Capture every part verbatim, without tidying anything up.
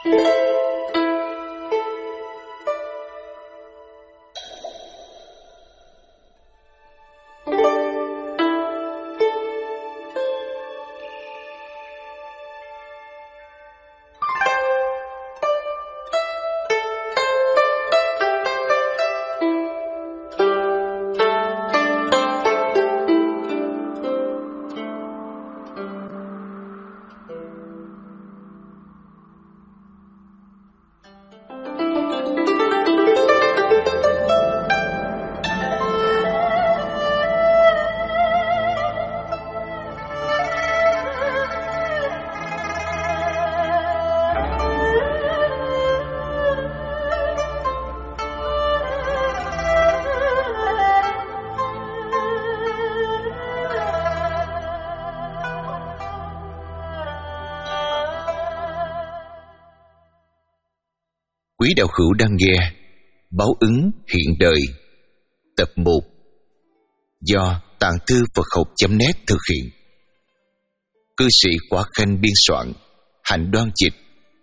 Quý đạo hữu đang nghe Báo ứng hiện đời tập một do Tạng Thư Phật Học chấm net thực hiện. Cư sĩ Khỏa Khanh biên soạn, Hạnh Đoan dịch.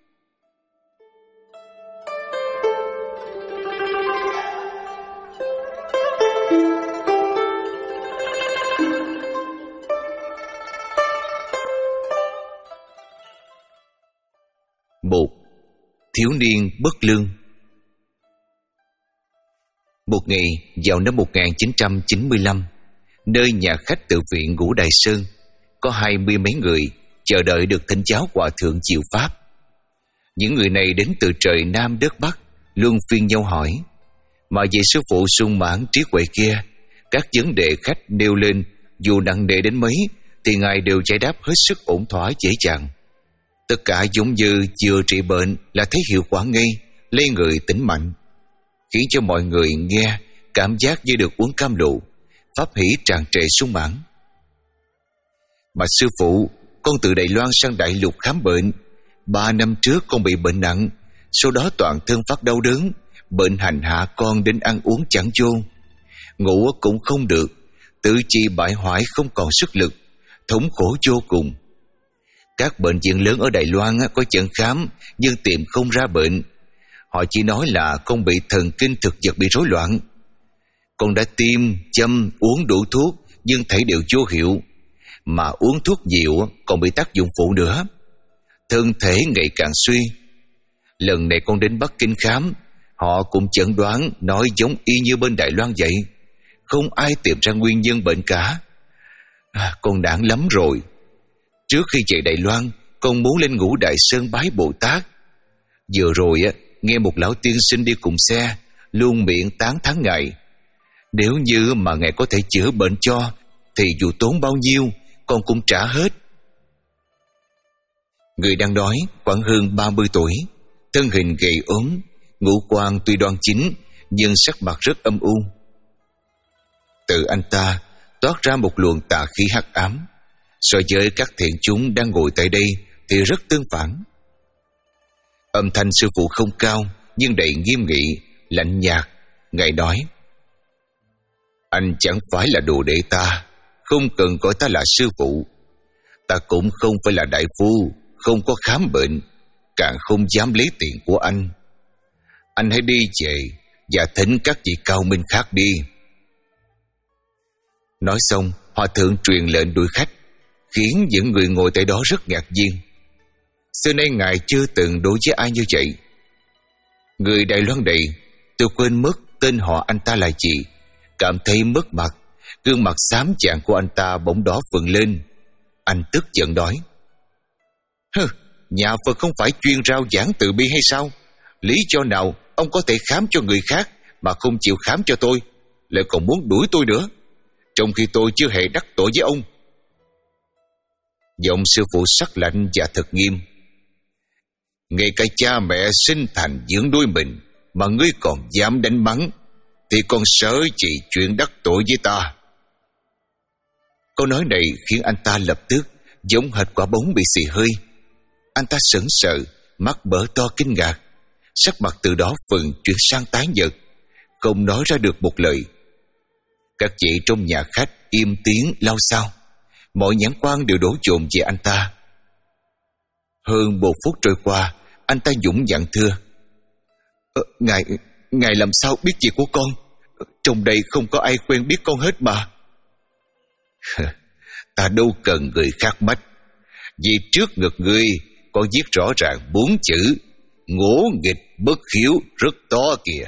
Một. Thiếu niên bất lương. Một ngày vào năm một nghìn chín trăm chín mươi lăm, nơi nhà khách tự viện Ngũ Đại Sơn, có hai mươi mấy người chờ đợi được thỉnh giáo hòa thượng diệu pháp. Những người này đến từ trời Nam đất Bắc, luân phiên nhau hỏi, mà về sư phụ sung mãn trí huệ kia, các vấn đề khách nêu lên dù nặng nề đến mấy thì ngài đều giải đáp hết sức ổn thỏa dễ dàng. Tất cả giống như vừa trị bệnh là thấy hiệu quả ngay, lấy người tỉnh mạnh, khiến cho mọi người nghe cảm giác như được uống cam lộ, pháp hỷ tràn trề sung mãn. Mà sư phụ, con từ Đài Loan sang Đại Lục khám bệnh. Ba năm trước con bị bệnh nặng, sau đó toàn thân phát đau đớn, bệnh hành hạ con đến ăn uống chẳng vô, ngủ cũng không được, tự chi bại hoại không còn sức lực, thống khổ vô cùng. Các bệnh viện lớn ở Đài Loan có chẩn khám nhưng tìm không ra bệnh. Họ chỉ nói là con bị thần kinh thực vật bị rối loạn. Con đã tiêm, châm, uống đủ thuốc nhưng thấy đều vô hiệu. Mà uống thuốc nhiều còn bị tác dụng phụ nữa. Thân thể ngày càng suy. Lần này con đến Bắc Kinh khám, họ cũng chẩn đoán nói giống y như bên Đài Loan vậy. Không ai tìm ra nguyên nhân bệnh cả. À, con nản lắm rồi. Trước khi về Đài Loan, con muốn lên Ngũ Đại Sơn bái Bồ Tát. Vừa rồi nghe một lão tiên sinh đi cùng xe, luôn miệng tán thán ngài. Nếu như mà ngài có thể chữa bệnh cho, thì dù tốn bao nhiêu, con cũng trả hết. Người đang nói khoảng hơn ba mươi tuổi, thân hình gầy ốm, ngũ quan tuy đoan chính, nhưng sắc mặt rất âm u. Từ anh ta toát ra một luồng tà khí hắc ám. So với các thiện chúng đang ngồi tại đây thì rất tương phản. Âm thanh sư phụ không cao nhưng đầy nghiêm nghị, lạnh nhạt. Ngài nói, anh chẳng phải là đồ đệ ta, không cần gọi ta là sư phụ. Ta cũng không phải là đại phu, không có khám bệnh, càng không dám lấy tiền của anh. Anh hãy đi về và thỉnh các vị cao minh khác đi. Nói xong, hòa thượng truyền lệnh đuổi khách, khiến những người ngồi tại đó rất ngạc nhiên. Xưa nay ngài chưa từng đối với ai như vậy. Người Đài Loan này, tôi quên mất tên họ anh ta là gì, cảm thấy mất mặt. Gương mặt xám chạng của anh ta bỗng đỏ phừng lên. Anh tức giận nói, hừ, nhà Phật không phải chuyên rao giảng từ bi hay sao? Lý do nào ông có thể khám cho người khác mà không chịu khám cho tôi, lại còn muốn đuổi tôi nữa, trong khi tôi chưa hề đắc tội với ông? Giọng sư phụ sắc lạnh và thật nghiêm. Ngay cả cha mẹ sinh thành dưỡng nuôi mình mà ngươi còn dám đánh mắng, thì còn sợ gì chuyện đắc tội với ta? Câu nói này khiến anh ta lập tức giống hệt quả bóng bị xì hơi. Anh ta sững sờ, mắt mở to kinh ngạc, sắc mặt từ đó phần chuyển sang tái nhợt, không nói ra được một lời. Các chị trong nhà khách im tiếng lao xao, mọi nhãn quan đều đổ dồn về anh ta. Hơn một phút trôi qua, Anh ta dũng dặn thưa: ờ, Ngài, ngài làm sao biết việc của con? Trong đây không có ai quen biết con hết mà. Ta đâu cần người khác mách, vì trước ngực ngươi có viết rõ ràng bốn chữ: ngỗ nghịch bất hiếu, rất to kìa.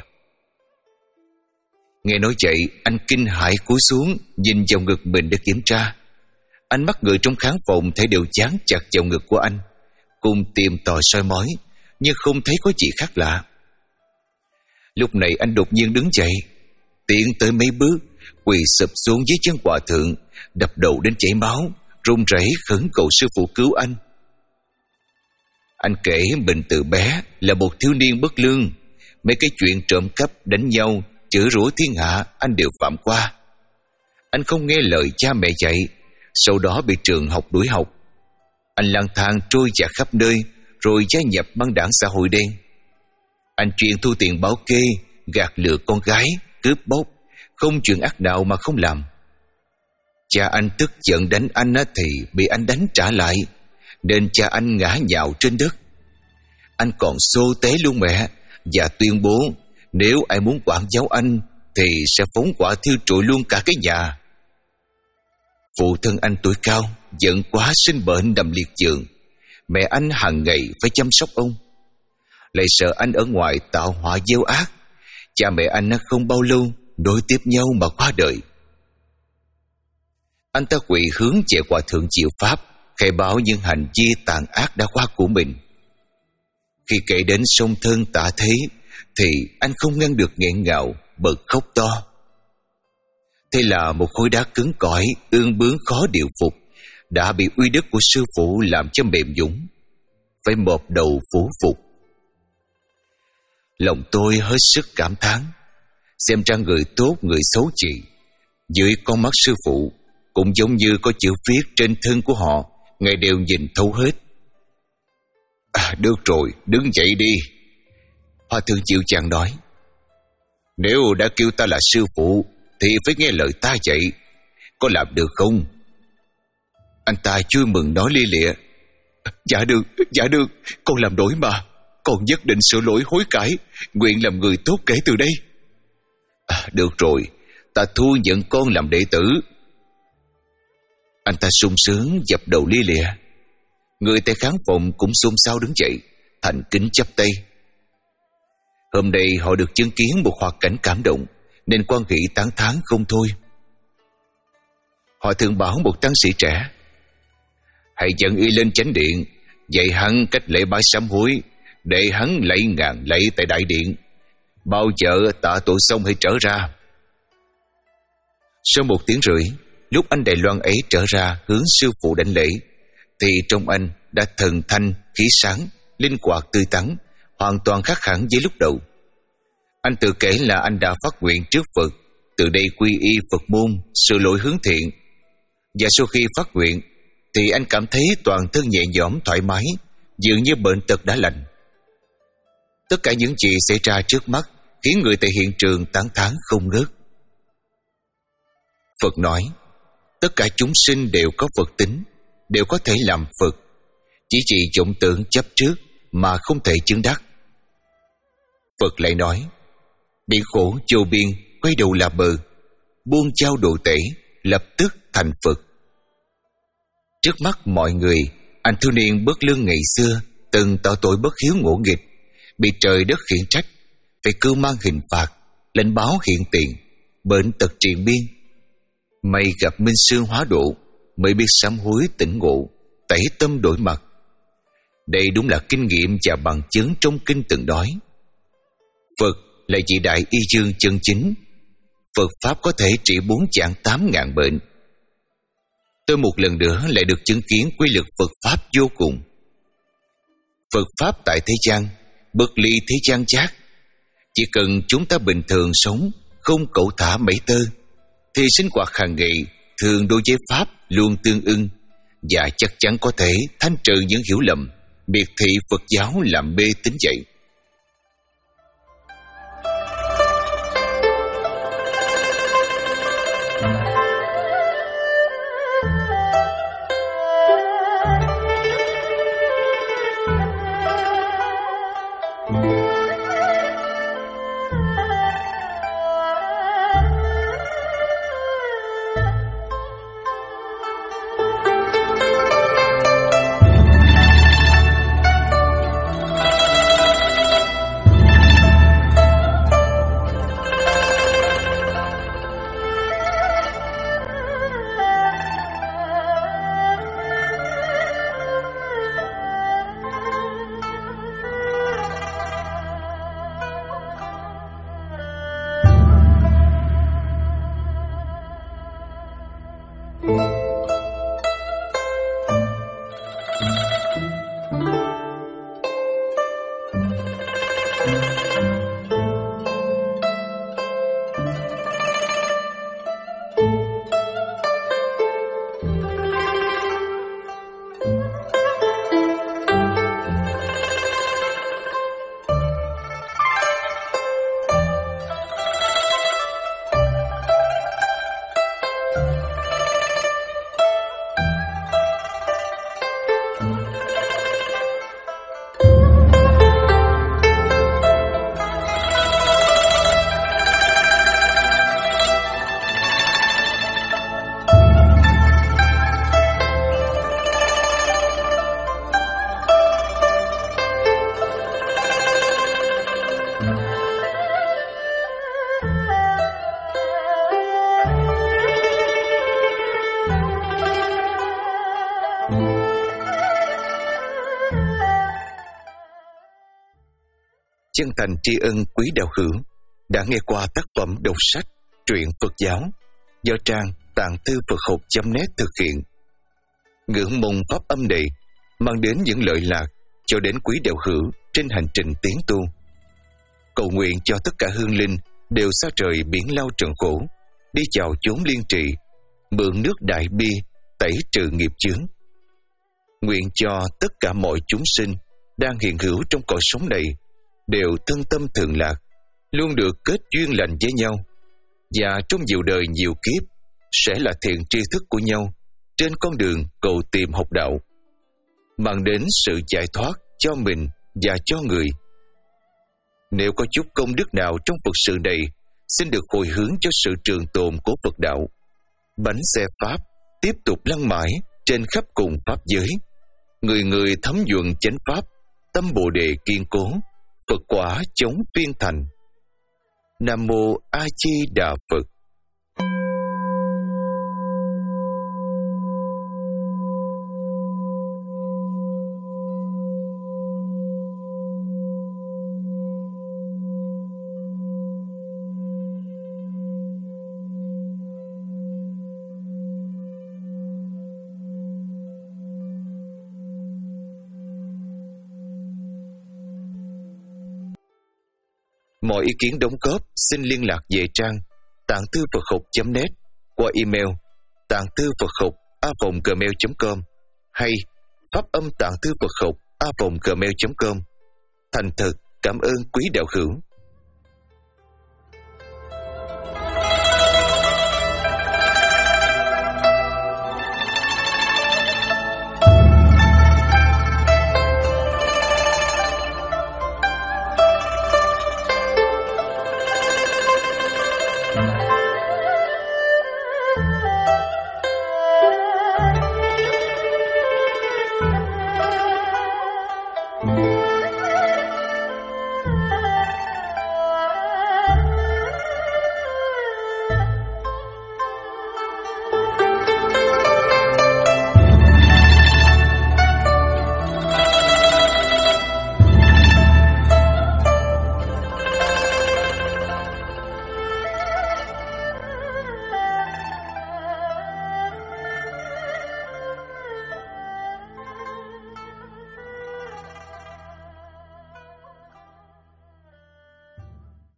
Nghe nói vậy, anh kinh hãi cúi xuống nhìn vào ngực mình để kiểm tra. Ánh mắt người trong khán phòng thấy đều dán chặt vào ngực của anh, cùng tìm tòi soi mói, nhưng không thấy có gì khác lạ. Lúc này anh đột nhiên đứng dậy, tiến tới mấy bước, quỳ sụp xuống dưới chân hòa thượng, đập đầu đến chảy máu, run rẩy khẩn cầu sư phụ cứu anh. Anh kể mình từ bé là một thiếu niên bất lương, mấy cái chuyện trộm cắp, đánh nhau, chửi rủa thiên hạ anh đều phạm qua. Anh không nghe lời cha mẹ dạy, sau đó bị trường học đuổi học. Anh lang thang trôi dạt khắp nơi, rồi gia nhập băng đảng xã hội đen. Anh chuyên thu tiền bảo kê, gạt lừa con gái, cướp bóc, không chuyện ác nào mà không làm. Cha anh tức giận đánh anh thì bị anh đánh trả lại, nên cha anh ngã nhào trên đất. Anh còn xô té luôn mẹ và tuyên bố nếu ai muốn quản giáo anh thì sẽ phóng hỏa thiêu trụi luôn cả cái nhà. Phụ thân anh tuổi cao, giận quá sinh bệnh nằm liệt giường. Mẹ anh hàng ngày phải chăm sóc ông. Lại sợ anh ở ngoài tạo họa gieo ác, cha mẹ anh không bao lâu nối tiếp nhau mà qua đời. Anh ta quỳ hướng về hòa thượng Diệu Pháp, khai báo những hành vi tàn ác đã qua của mình. Khi kể đến song thân Tạ Thế thì anh không ngăn được nghẹn ngào, bật khóc to. Thế là một khối đá cứng cỏi, ương bướng khó điều phục, đã bị uy đức của sư phụ làm cho mềm nhũn, phải mộp đầu phủ phục. Lòng tôi hết sức cảm thán, xem ra người tốt người xấu gì dưới con mắt sư phụ cũng giống như có chữ viết trên thân của họ, ngài đều nhìn thấu hết. À, được rồi, đứng dậy đi. Hòa thượng chịu chàng nói: Nếu đã kêu ta là sư phụ thì phải nghe lời ta dạy, có làm được không? Anh ta vui mừng nói lia lịa: Dạ được, dạ được, con làm nổi mà. Con nhất định sửa lỗi hối cải, nguyện làm người tốt kể từ đây. À, được rồi, ta thu nhận con làm đệ tử. Anh ta sung sướng dập đầu lia lịa. Người tại khán phòng cũng xôn xao đứng dậy, thành kính chắp tay. Hôm nay họ được chứng kiến một hoạt cảnh cảm động, nên quan hỷ tán thán không thôi. Họ thường bảo một tăng sĩ trẻ: Hãy dẫn y lên chánh điện, dạy hắn cách lễ bái sám hối, để hắn lạy ngàn lạy tại đại điện. Bao giờ tạ tội xong hãy trở ra. Sau một tiếng rưỡi, lúc anh Đài Loan ấy trở ra hướng sư phụ đảnh lễ, thì trong anh đã thần thanh, khí sáng, linh hoạt tươi tắn, hoàn toàn khác hẳn với lúc đầu. Anh tự kể là anh đã phát nguyện trước Phật, từ đây quy y Phật môn, sự lỗi hướng thiện. Và sau khi phát nguyện thì anh cảm thấy toàn thân nhẹ nhõm thoải mái, dường như bệnh tật đã lành. Tất cả những gì xảy ra trước mắt khiến người tại hiện trường tán thán không ngớt. Phật nói: Tất cả chúng sinh đều có Phật tính, đều có thể làm Phật, chỉ vì vọng tưởng chấp trước mà không thể chứng đắc. Phật lại nói: Biển khổ vô biên, quay đầu là bờ, buông trao độ tể, lập tức thành Phật. Trước mắt mọi người, anh thiếu niên bất lương ngày xưa từng tạo tội bất hiếu ngỗ nghịch, bị trời đất khiển trách, phải cưu mang hình phạt, lãnh báo hiện tiền, bệnh tật triền biên. May gặp minh sư hóa độ, mới biết sám hối tỉnh ngộ, tẩy tâm đổi mặt. Đây đúng là kinh nghiệm và bằng chứng trong kinh từng nói. Phật là vị đại y dương chân chính. Phật Pháp có thể trị bốn chạng tám ngàn bệnh. Tôi một lần nữa lại được chứng kiến quy lực Phật Pháp vô cùng. Phật Pháp tại thế gian, bất ly thế gian giác. Chỉ cần chúng ta bình thường sống, không cẩu thả mảy tơ, thì sinh hoạt hàng ngày thường đối với Pháp luôn tương ưng, và chắc chắn có thể thanh trừ những hiểu lầm, miệt thị Phật giáo làm mê tín vậy. chân thành tri ân quý đạo hữu đã nghe qua tác phẩm đọc sách truyện Phật giáo do trang tạng thư Phật học chấm net thực hiện. Ngưỡng mong pháp âm này mang đến những lợi lạc cho đến quý đạo hữu trên hành trình tiến tu. Cầu nguyện cho tất cả hương linh đều xa trời biển lao trần khổ, đi chào chốn liên trị, mượn nước đại bi tẩy trừ nghiệp chướng. Nguyện cho tất cả mọi chúng sinh đang hiện hữu trong cõi sống này đều thân tâm thường lạc, luôn được kết duyên lành với nhau, và trong nhiều đời nhiều kiếp sẽ là thiện tri thức của nhau trên con đường cầu tìm học đạo, mang đến sự giải thoát cho mình và cho người. Nếu có chút công đức nào trong Phật sự này, xin được hồi hướng cho sự trường tồn của Phật đạo. Bánh xe Pháp tiếp tục lăn mãi trên khắp cùng Pháp giới. Người người thấm nhuận chánh Pháp, tâm Bồ Đề kiên cố, Phật quả chống phiên thành. Nam Mô A Di Đà Phật. Mọi ý kiến đóng góp xin liên lạc về trang tạng thư Phật học chấm net qua email tạng thư Phật học a vòng gmail chấm com hay pháp âm tạng thư Phật học a vòng gmail chấm com. Thành thật cảm ơn quý đạo hữu.